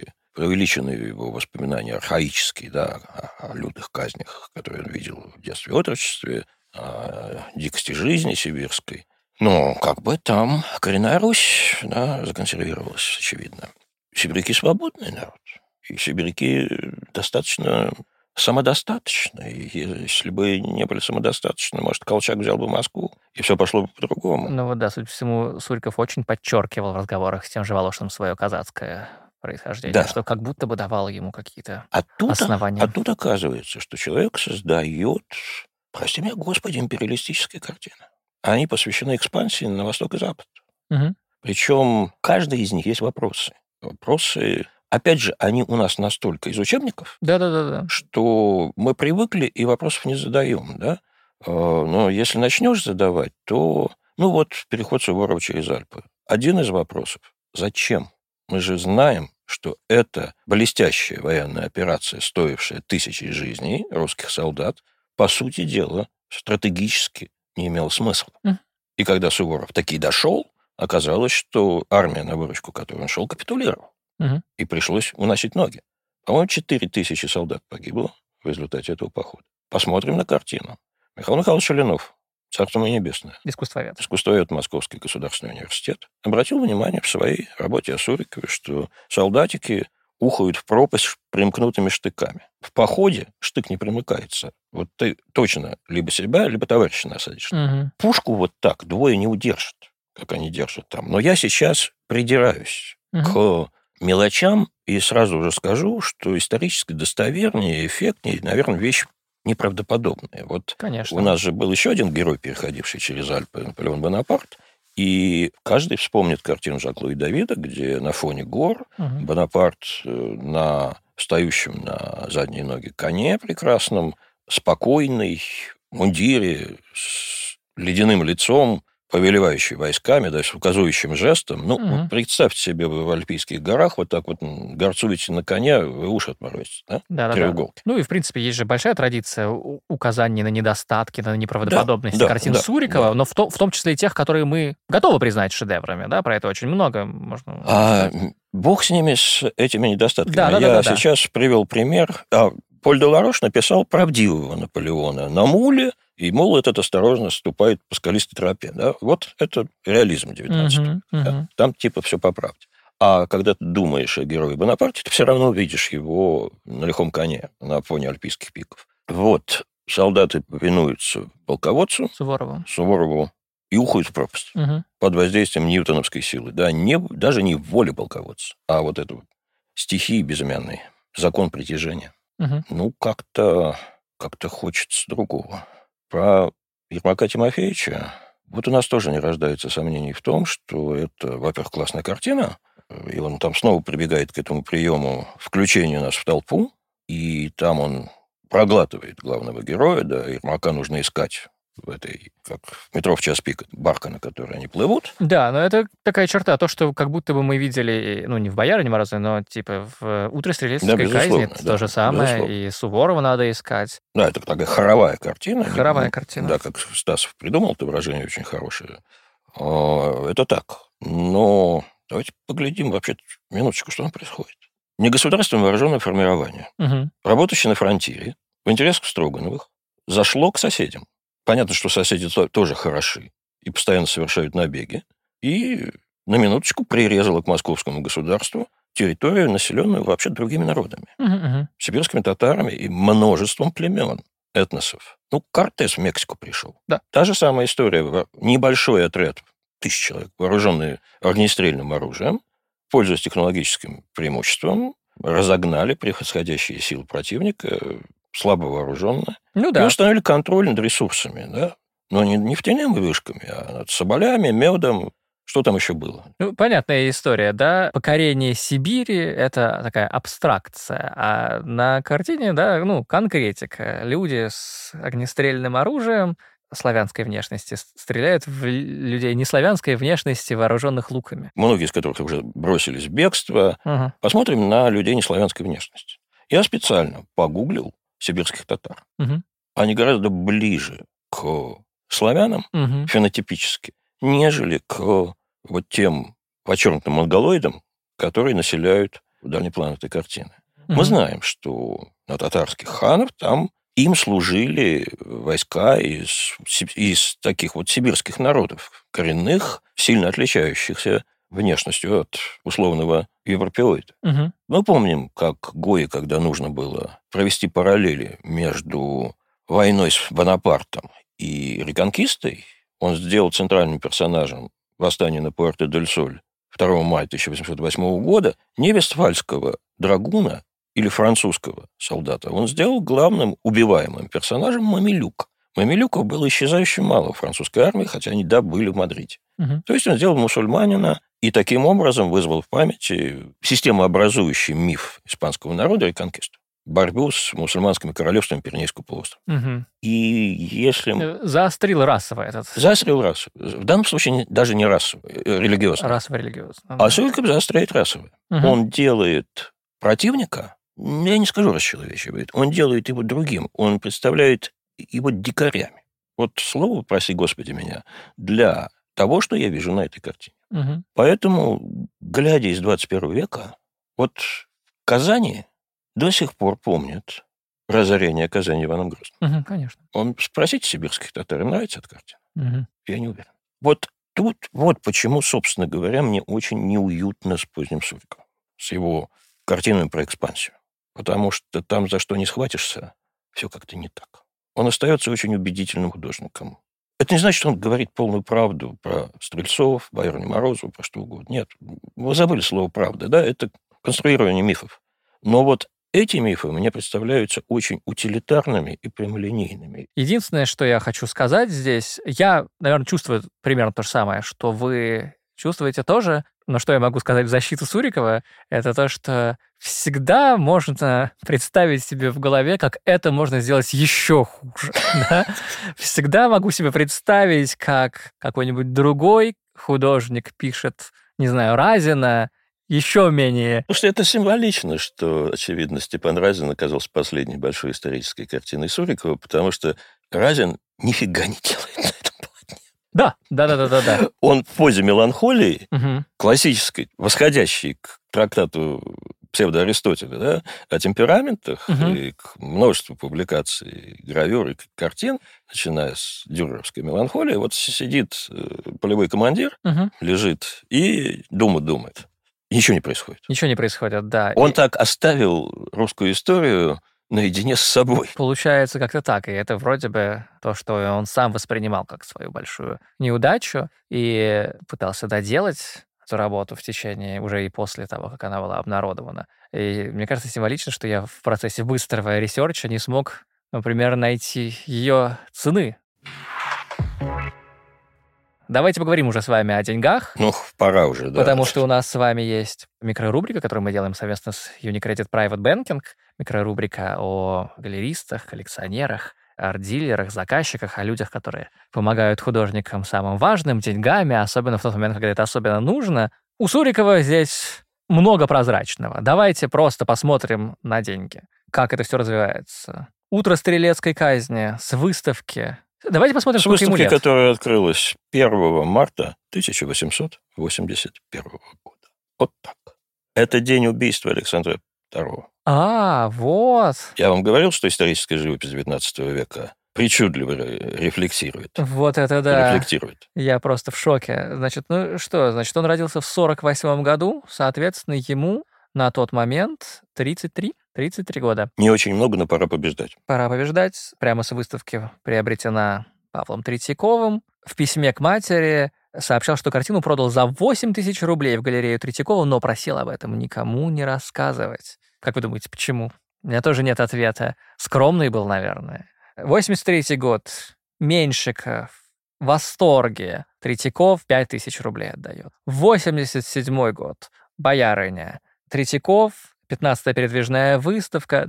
его воспоминания архаические, да, о лютых казнях, которые он видел в детстве и отрочестве, о дикости жизни сибирской. Но как бы там коренная Русь, да, законсервировалась, очевидно. Сибиряки свободный народ. И сибиряки достаточно самодостаточны. И если бы не были самодостаточны, может, Колчак взял бы Москву, и все пошло бы по-другому. Ну вот да, судя по всему, Суриков очень подчеркивал в разговорах с тем же Волошиным свое казацкое происхождение, да, что как будто бы давало ему какие-то основания. А тут оказывается, что человек создает, прости меня, Господи, империалистические картины. Они посвящены экспансии на восток и запад. Причем каждый из них есть вопросы. Вопросы, опять же, они у нас настолько из учебников, что мы привыкли и вопросов не задаем. Да? Но если начнешь задавать, то... переход Суворова через Альпы. Один из вопросов. Зачем? Мы же знаем, что это блестящая военная операция, стоившая тысячи жизней русских солдат, по сути дела, стратегически не имела смысла. И когда Суворов таки дошел, оказалось, что армия, на выручку которой он шел, капитулировала. И пришлось уносить ноги. По-моему, 4000 солдат погибло в результате этого похода. Посмотрим на картину. Михаил Михайлович Шалинов, царство ему небесное, искусствовед Московский государственный университет, обратил внимание в своей работе о Сурикове, что солдатики ухают в пропасть примкнутыми штыками. В походе штык не примыкается. Вот ты точно либо себя, либо товарища насадишь. Пушку вот так двое не удержат, как они держат там. Но я сейчас придираюсь к мелочам и сразу же скажу, что исторически достовернее, эффектнее, наверное, вещь неправдоподобная. Вот конечно. У нас же был еще один герой, переходивший через Альпы, Наполеон Бонапарт, и каждый вспомнит картину Жак-Луи Давида, где на фоне гор Бонапарт на встающем на задние ноги коне прекрасном, спокойный, в мундире, с ледяным лицом, повелевающий войсками, да, с указующим жестом. Представьте себе, вы в Альпийских горах вот так вот горцуете на коне, вы уши отморозите, да? Треуголки. Ну и, в принципе, есть же большая традиция указаний на недостатки, на неправдоподобности картин Сурикова, но в том числе и тех, которые мы готовы признать шедеврами, да, про это очень много можно... Бог с ними, с этими недостатками. Я сейчас привел пример. Поль де Ларош написал правдивого Наполеона на муле, и мул этот осторожно ступает по скалистой тропе. Да? Вот это реализм 19 да? Там типа все по правде. А когда ты думаешь о герое Бонапарте, ты все равно видишь его на лихом коне на фоне альпийских пиков. Вот солдаты повинуются полководцу Суворову и уходят в пропасть под воздействием ньютоновской силы. Да? Даже не воли полководца, а вот эту стихии безымянной, закон притяжения. Как-то как-то хочется другого. Про Ермака Тимофеевича вот у нас тоже не рождается сомнений в том, что это, во-первых, классная картина, и он там снова прибегает к этому приему включения нас в толпу, и там он проглатывает главного героя, да, Ермака нужно искать в этой, как в метро в час пик, барка, на которой они плывут. Да, но это такая черта, то, что как будто бы мы видели, ну, не в «Боярине Морозовой», но типа в «Утре стрелецкой казни» это то же самое, безусловно. и Суворова надо искать. Да, это такая хоровая картина. Хоровая картина. Да, как Стасов придумал, это выражение очень хорошее. Это так. Но давайте поглядим вообще, минуточку, что там происходит. Негосударственное вооруженное формирование, Угу. работающее на фронтире, в интересах Строгановых, зашло к соседям. Понятно, что соседи тоже хороши и постоянно совершают набеги. И на минуточку прирезало к московскому государству территорию, населенную вообще другими народами. Угу. Сибирскими татарами и множеством племен, этносов. Ну, Кортес в Мексику пришел. Да. Та же самая история. Небольшой отряд, 1000 человек, вооруженные огнестрельным оружием, пользуясь технологическим преимуществом, разогнали превосходящие силы противника, слабо вооруженные, Ну и да. установили контроль над ресурсами, да? Но не нефтяными вышками, а над соболями, медом. Что там еще было? Ну, понятная история, да. Покорение Сибири — это такая абстракция, а на картине, да, ну, конкретика. Люди с огнестрельным оружием славянской внешности стреляют в людей неславянской внешности, вооруженных луками. Многие из которых уже бросились в бегство. Угу. Посмотрим на людей неславянской внешности. Я специально погуглил сибирских татар. Угу. Они гораздо ближе к славянам Угу. фенотипически, нежели к вот тем подчеркнутым монголоидам, которые населяют дальний план этой картины. Мы знаем, что на татарских ханов там им служили войска из таких вот сибирских народов, коренных, сильно отличающихся внешностью от условного европеоида. Угу. Мы помним, как Гои, когда нужно было провести параллели между войной с Бонапартом и реконкистой, он сделал центральным персонажем восстания на Пуэрто-дель-Соль 2 мая 1808 года не вестфальского драгуна или французского солдата. Он сделал главным убиваемым персонажем мамилюк. Мамилюков было исчезающе мало в французской армии, хотя они, да, были в Мадриде. Угу. То есть он сделал мусульманина и таким образом вызвал в памяти системообразующий миф испанского народа реконкисту. Борьбу с мусульманскими королевствами Пиренейского полуострова. Угу. И если... Заострил расово этот. Заострил расу. В данном случае даже не расу, религиозно. Расово-религиозно. А Суриков заостряет расовое. Угу. Он делает противника, я не скажу расчеловечивает, он делает его другим, он представляет его дикарями. Вот слово, прости Господи меня, для того, что я вижу на этой картине. Угу. Поэтому, глядя из 21 века, вот в Казани до сих пор помнят разорение Казани Иваном Грозным. Угу, конечно. Спросите сибирских татар, им нравится эта картина? Угу. Я не уверен. Вот тут, вот почему, собственно говоря, мне очень неуютно с поздним Суриковым, с его картинами про экспансию. Потому что там, за что не схватишься, все как-то не так. Он остается очень убедительным художником. Это не значит, что он говорит полную правду про Стрельцов, Боярыню Морозову, про что угодно. Нет, вы забыли слово «правда», да? Это конструирование мифов. Но вот эти мифы мне представляются очень утилитарными и прямолинейными. Единственное, что я хочу сказать здесь, я, наверное, чувствую примерно то же самое, что вы чувствуете тоже, но что я могу сказать в защиту Сурикова, это то, что всегда можно представить себе в голове, как это можно сделать еще хуже. Да? Всегда могу себе представить, как какой-нибудь другой художник пишет, не знаю, Разина, еще менее. Потому что это символично, что, очевидно, Степан Разин оказался последней большой исторической картиной Сурикова, потому что Разин нифига не делает на этом полотне. Да. Он в позе меланхолии, Угу. классической, восходящей к трактату псевдоаристотеля, да, о темпераментах и к множеству публикаций, гравюр и картин, начиная с дюреровской меланхолии, вот сидит полевой командир, лежит и думает. И ничего не происходит. Ничего не происходит, да. Он так оставил русскую историю наедине с собой. Получается как-то так, и это вроде бы то, что он сам воспринимал как свою большую неудачу и пытался доделать эту работу в течение уже и после того, как она была обнародована. И мне кажется символично, что я в процессе быстрого ресерча не смог например, найти ее цены. Давайте поговорим уже с вами о деньгах. Ну, пора уже, да. Потому что у нас с вами есть микрорубрика, которую мы делаем совместно с Unicredit Private Banking. Микрорубрика о галеристах, коллекционерах, арт-дилерах, заказчиках, о людях, которые помогают художникам самым важным, деньгами, особенно в тот момент, когда это особенно нужно. У Сурикова здесь много прозрачного. Давайте просто посмотрим на деньги. Как это все развивается. Утро стрелецкой казни с выставки. Давайте посмотрим, с сколько ему выставки, лет. которая открылась 1 марта 1881 года. Вот так. Это день убийства Александра II. Вот. Я вам говорил, что историческая живопись XIX века причудливо рефлексирует. Вот это да. Рефлектирует. Я просто в шоке. Значит, значит, он родился в 48 году, соответственно, ему на тот момент 33 года. Не очень много, но пора побеждать. Пора побеждать. Прямо с выставки приобретена Павлом Третьяковым. В письме к матери сообщал, что картину продал за 8 тысяч рублей в галерею Третьякова, но просил об этом никому не рассказывать. Как вы думаете, почему? У меня тоже нет ответа. Скромный был, наверное. 83-й год. Меньшиков. В восторге. Третьяков 5 тысяч рублей отдает. 87-й год. Боярыня. Третьяков, 15-я передвижная выставка,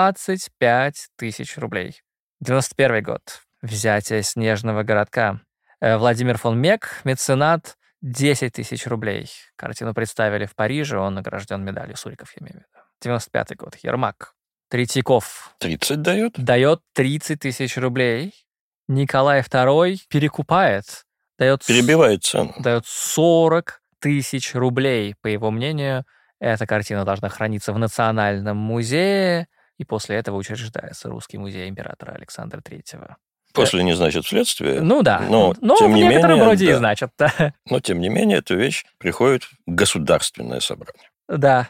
25 тысяч рублей. 91-й год. Взятие снежного городка. Владимир фон Мек, меценат, 10 тысяч рублей. Картину представили в Париже, он награжден медалью Суриков, я имею в виду. 95-й год. Ермак. Третьяков. 30 дает? Дает 30 тысяч рублей. Николай II перекупает. Перебивает цену. Дает 40 тысяч рублей, по его мнению. Эта картина должна храниться в Национальном музее, и после этого учреждается Русский музей императора Александра III. После не значит вследствие. Ну да. Но тем в не некотором менее, роде да. и значит. Да. Но, тем не менее, эта вещь приходит в государственное собрание. Да.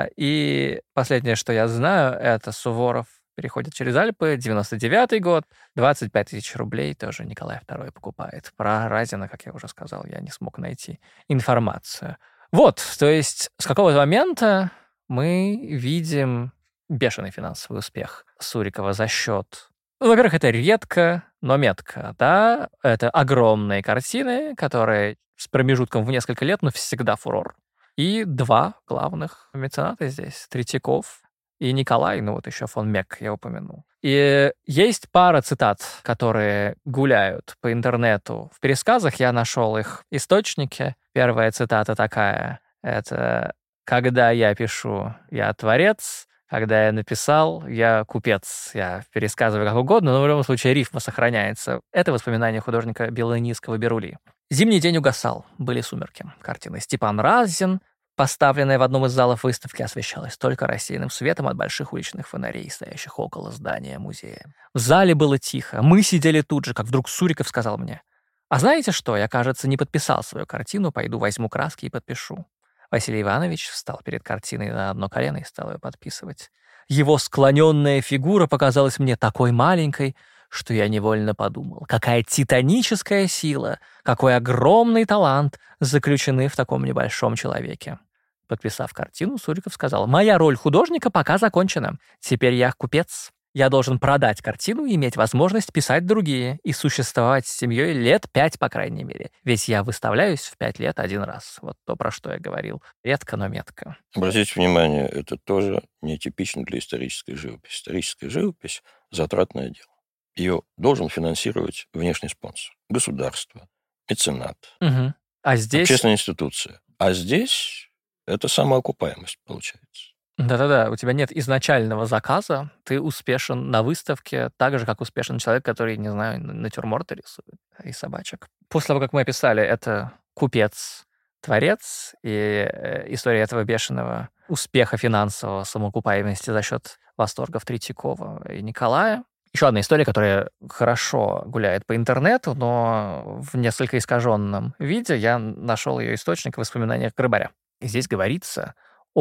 И последнее, что я знаю, это Суворов переходит через Альпы, 99-й год, 25 тысяч рублей тоже Николай II покупает. Про Разина, как я уже сказал, я не смог найти информацию. Вот, то есть с какого-то момента мы видим бешеный финансовый успех Сурикова за счет... во-первых, это редко, но метко, да? Это огромные картины, которые с промежутком в несколько лет, но всегда фурор. И два главных мецената здесь, Третьяков и Николай, еще фон Мек я упомянул. И есть пара цитат, которые гуляют по интернету. В пересказах я нашел их источники. Первая цитата такая. Это «Когда я пишу, я творец. Когда я написал, я купец». Я пересказываю как угодно, но в любом случае рифма сохраняется. Это воспоминания художника Белынийского Берули. «Зимний день угасал. Были сумерки». Картина Степан Разин, поставленная в одном из залов выставки, освещалась только рассеянным светом от больших уличных фонарей, стоящих около здания музея. В зале было тихо. Мы сидели тут же, как вдруг Суриков сказал мне: «А знаете что? Я, кажется, не подписал свою картину. Пойду возьму краски и подпишу». Василий Иванович встал перед картиной на одно колено и стал ее подписывать. Его склоненная фигура показалась мне такой маленькой, что я невольно подумал, какая титаническая сила, какой огромный талант заключены в таком небольшом человеке. Подписав картину, Суриков сказал: «Моя роль художника пока закончена. Теперь я купец. Я должен продать картину и иметь возможность писать другие и существовать с семьей лет 5, по крайней мере. Ведь я выставляюсь в 5 лет один раз». Вот то, про что я говорил. Редко, но метко. Обратите внимание, это тоже нетипично для исторической живописи. Историческая живопись – затратное дело. Ее должен финансировать внешний спонсор. Государство, меценат, Угу. А здесь... общественная институция. А здесь это самоокупаемость получается. Да-да-да, у тебя нет изначального заказа, ты успешен на выставке так же, как успешен человек, который, не знаю, натюрморты рисует и собачек. После того, как мы описали, это купец, творец, и история этого бешеного успеха финансового, самоокупаемости за счет восторгов Третьякова и Николая. Еще одна история, которая хорошо гуляет по интернету, но в несколько искаженном виде. Я нашел ее источник в воспоминаниях Грабаря. И здесь говорится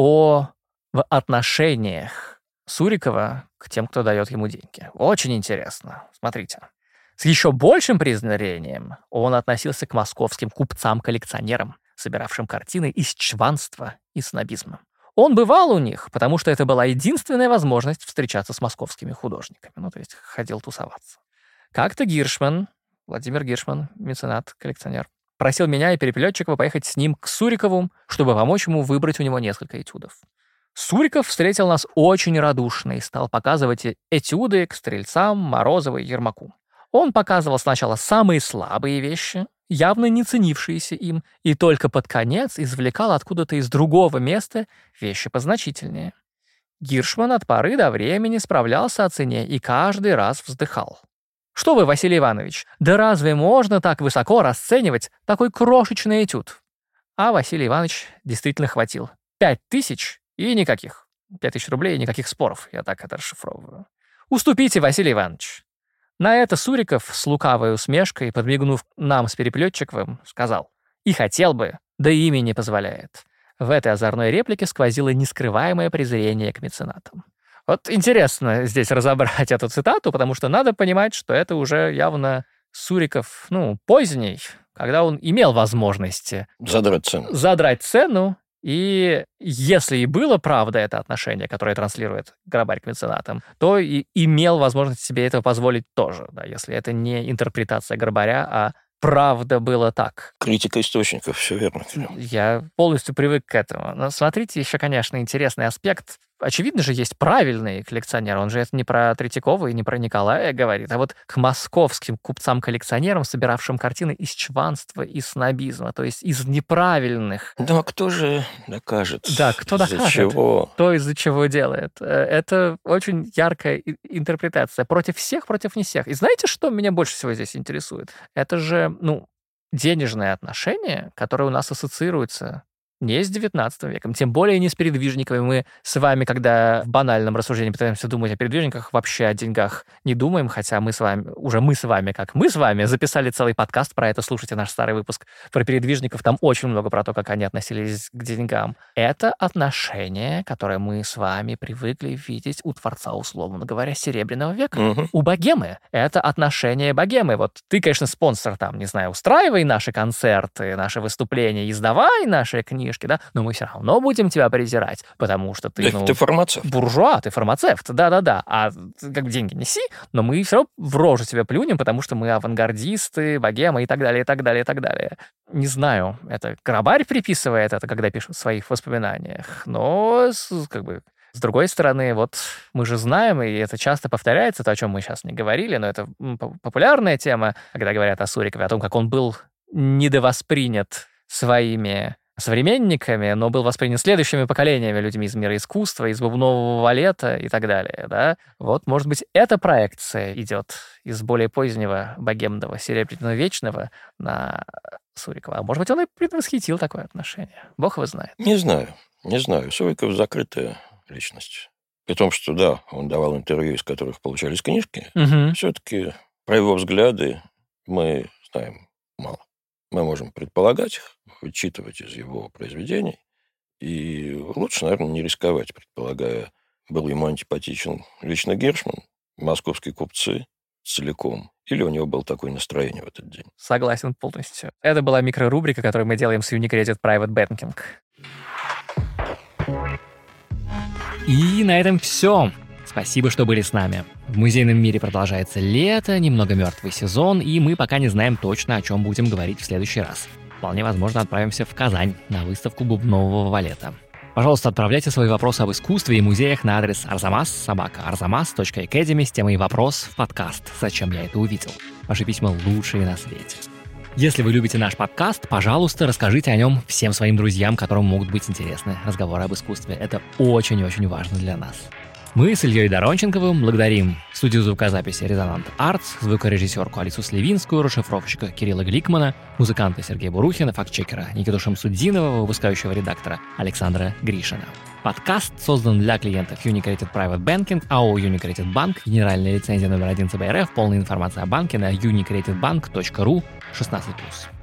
о отношениях Сурикова к тем, кто дает ему деньги. Очень интересно. Смотрите. С еще большим презрением он относился к московским купцам-коллекционерам, собиравшим картины из чванства и снобизма. Он бывал у них, потому что это была единственная возможность встречаться с московскими художниками. Ну, то есть ходил тусоваться. Как-то Гиршман, Владимир Гиршман, меценат, коллекционер, просил меня и Перепелётчикова поехать с ним к Сурикову, чтобы помочь ему выбрать у него несколько этюдов. Суриков встретил нас очень радушно и стал показывать этюды к Стрельцам, Морозову и Ермаку. Он показывал сначала самые слабые вещи, явно не ценившиеся им, и только под конец извлекал откуда-то из другого места вещи позначительнее. Гиршман от поры до времени справлялся о цене и каждый раз вздыхал. «Что вы, Василий Иванович, да разве можно так высоко расценивать такой крошечный этюд?» А Василий Иванович действительно хватил. 5000 и никаких. 5000 рублей и никаких споров, я так это расшифровываю. «Уступите, Василий Иванович». На это Суриков с лукавой усмешкой, подмигнув нам с Перепелётчиковым, сказал: «И хотел бы, да имя не позволяет». В этой озорной реплике сквозило нескрываемое презрение к меценатам. Вот интересно здесь разобрать эту цитату, потому что надо понимать, что это уже явно Суриков, поздний, когда он имел возможность задрать цену. И если и было правда это отношение, которое транслирует Грабарь к меценатам, то и имел возможность себе этого позволить тоже, да, если это не интерпретация Грабаря, а правда было так. Критика источников, все верно. Я полностью привык к этому. Но смотрите, еще, конечно, интересный аспект. Очевидно же, есть правильный коллекционер. Он же это не про Третьякова и не про Николая говорит, а вот к московским купцам-коллекционерам, собиравшим картины из чванства и снобизма, то есть из неправильных. Да, кто же докажет? Да, кто докажет? Из-за чего? Кто из-за чего делает? Это очень яркая интерпретация. Против всех, против не всех. И знаете, что меня больше всего здесь интересует? Это же, денежные отношения, которые у нас ассоциируются не с 19 веком, тем более не с передвижниками. Мы с вами, когда в банальном рассуждении пытаемся думать о передвижниках, вообще о деньгах не думаем, хотя мы с вами записали целый подкаст про это, слушайте наш старый выпуск про передвижников, там очень много про то, как они относились к деньгам. Это отношение, которое мы с вами привыкли видеть у творца, условно говоря, Серебряного века. Угу. У богемы. Это отношение богемы. Вот ты, конечно, спонсор, устраивай наши концерты, наши выступления, издавай наши книги, да, но мы все равно будем тебя презирать, потому что ты, ты фармацевт. Буржуа, ты фармацевт, да-да-да, а как деньги неси, но мы все равно в рожу тебя плюнем, потому что мы авангардисты, богема и так далее, и так далее, и так далее. Не знаю, это Грабарь приписывает это, когда пишет в своих воспоминаниях, но с другой стороны, вот мы же знаем, и это часто повторяется, то, о чем мы сейчас не говорили, но это популярная тема, когда говорят о Сурикове, о том, как он был недовоспринят своими современниками, но был воспринят следующими поколениями, людьми из мира искусства, из бубнового валета и так далее, да. Вот, может быть, эта проекция идет из более позднего богемного серебряного вечного на Сурикова. А может быть, он и предвосхитил такое отношение. Бог его знает. Не знаю. Суриков закрытая личность. При том, что, да, он давал интервью, из которых получались книжки, все-таки про его взгляды мы знаем мало. Мы можем предполагать их, вычитывать из его произведений. И лучше, наверное, не рисковать, предполагая, был ему антипатичен лично Гиршман, московские купцы целиком, или у него было такое настроение в этот день. Согласен полностью. Это была микрорубрика, которую мы делаем с Unicredit Private Banking. И на этом все. Спасибо, что были с нами. В музейном мире продолжается лето, немного мертвый сезон, и мы пока не знаем точно, о чем будем говорить в следующий раз. Вполне возможно, отправимся в Казань на выставку бубнового валета. Пожалуйста, отправляйте свои вопросы об искусстве и музеях на адрес arzamas@arzamas.academy с темой «Вопрос» в подкаст «Зачем я это увидел?». Ваши письма лучшие на свете. Если вы любите наш подкаст, пожалуйста, расскажите о нем всем своим друзьям, которым могут быть интересны разговоры об искусстве. Это очень-очень важно для нас. Мы с Ильей Доронченковым благодарим студию звукозаписи «Резонант Артс», звукорежиссерку Алису Сливинскую, расшифровщика Кирилла Гликмана, музыканта Сергея Бурухина, фактчекера Никиту Шамсуддинова, выпускающего редактора Александра Гришина. Подкаст создан для клиентов Unicredit Private Banking, АО Unicredit Bank, генеральная лицензия номер 1 ЦБ РФ, полная информация о банке на unicreditbank.ru 16+.